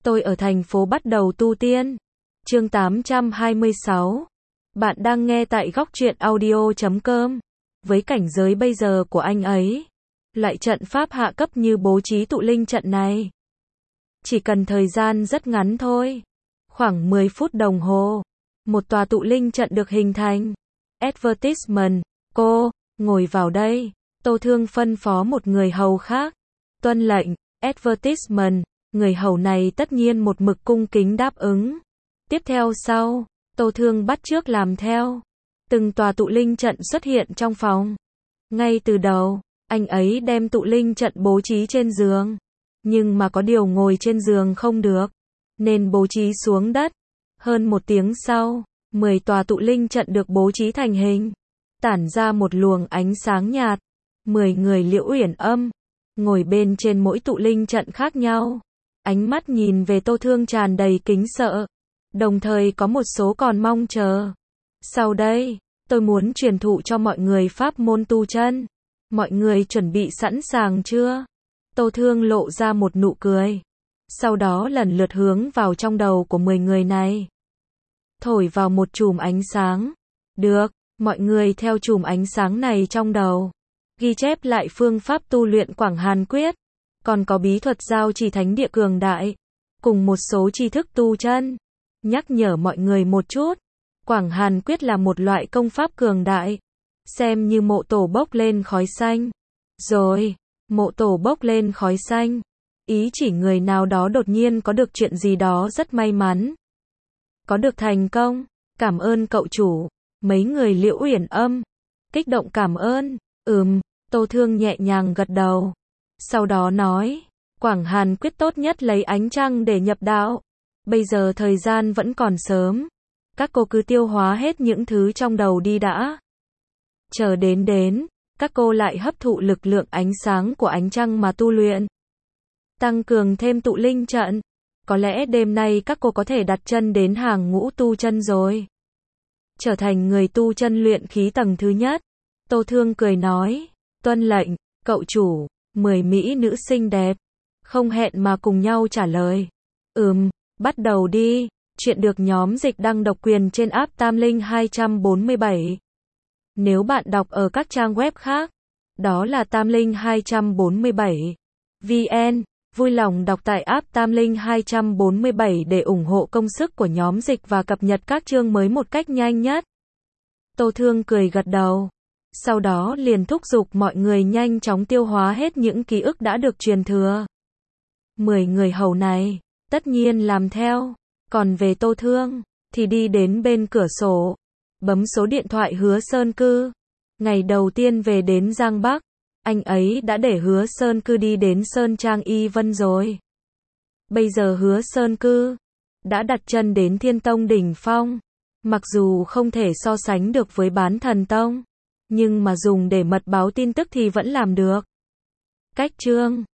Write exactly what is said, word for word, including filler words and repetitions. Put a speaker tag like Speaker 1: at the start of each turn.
Speaker 1: Tôi ở thành phố bắt đầu tu tiên. Chương tám trăm hai mươi sáu. Bạn đang nghe tại góc truyện audio chấm com. Với cảnh giới bây giờ của anh ấy, loại trận pháp hạ cấp như bố trí tụ linh trận này, chỉ cần thời gian rất ngắn thôi. Khoảng mười phút đồng hồ, một tòa tụ linh trận được hình thành. Advertisement, cô, ngồi vào đây. Tô Thương phân phó một người hầu khác. Tuân lệnh. Advertisement, người hầu này tất nhiên một mực cung kính đáp ứng. Tiếp theo sau, Tô Thương bắt chước làm theo. Từng tòa tụ linh trận xuất hiện trong phòng. Ngay từ đầu, anh ấy đem tụ linh trận bố trí trên giường. Nhưng mà có điều ngồi trên giường không được, nên bố trí xuống đất. Hơn một tiếng sau, mười tòa tụ linh trận được bố trí thành hình, tản ra một luồng ánh sáng nhạt. Mười người Liễu Uyển Âm ngồi bên trên mỗi tụ linh trận khác nhau, ánh mắt nhìn về Tô Thương tràn đầy kính sợ, đồng thời có một số còn mong chờ. Sau đây, tôi muốn truyền thụ cho mọi người pháp môn tu chân. Mọi người chuẩn bị sẵn sàng chưa? Tô Thương lộ ra một nụ cười. Sau đó lần lượt hướng vào trong đầu của mười người này, thổi vào một chùm ánh sáng. Được, mọi người theo chùm ánh sáng này trong đầu, ghi chép lại phương pháp tu luyện Quảng Hàn Quyết, còn có bí thuật giao trì thánh địa cường đại, cùng một số tri thức tu chân. Nhắc nhở mọi người một chút, Quảng Hàn Quyết là một loại công pháp cường đại, xem như mộ tổ bốc lên khói xanh. Rồi, mộ tổ bốc lên khói xanh, ý chỉ người nào đó đột nhiên có được chuyện gì đó rất may mắn, có được thành công. Cảm ơn cậu chủ. Mấy người Liễu Uyển Âm kích động cảm ơn. Ừm, Tô Thương nhẹ nhàng gật đầu. Sau đó nói, Quảng Hàn Quyết tốt nhất lấy ánh trăng để nhập đạo. Bây giờ thời gian vẫn còn sớm, các cô cứ tiêu hóa hết những thứ trong đầu đi đã. Chờ đến đến, các cô lại hấp thụ lực lượng ánh sáng của ánh trăng mà tu luyện. Tăng cường thêm tụ linh trận. Có lẽ đêm nay các cô có thể đặt chân đến hàng ngũ tu chân rồi, trở thành người tu chân luyện khí tầng thứ nhất. Tô Thương cười nói, tuân lệnh, cậu chủ. Mười mỹ nữ xinh đẹp không hẹn mà cùng nhau trả lời. Ừm, bắt đầu đi. Chuyện được nhóm dịch đăng độc quyền trên app Tam Linh hai bốn bảy. Nếu bạn đọc ở các trang web khác, đó là Tam Linh hai bốn bảy vn. Vui lòng đọc tại app Tam Linh hai bốn bảy để ủng hộ công sức của nhóm dịch và cập nhật các chương mới một cách nhanh nhất. Tô Thương cười gật đầu. Sau đó liền thúc giục mọi người nhanh chóng tiêu hóa hết những ký ức đã được truyền thừa. Mười người hầu này, tất nhiên làm theo. Còn về Tô Thương, thì đi đến bên cửa sổ, bấm số điện thoại Hứa Sơn Cư. Ngày đầu tiên về đến Giang Bắc, anh ấy đã để Hứa Sơn Cư đi đến Sơn Trang Y Vân rồi. Bây giờ Hứa Sơn Cư đã đặt chân đến Thiên Tông đỉnh phong. Mặc dù không thể so sánh được với Bán Thần Tông, nhưng mà dùng để mật báo tin tức thì vẫn làm được. Cách chương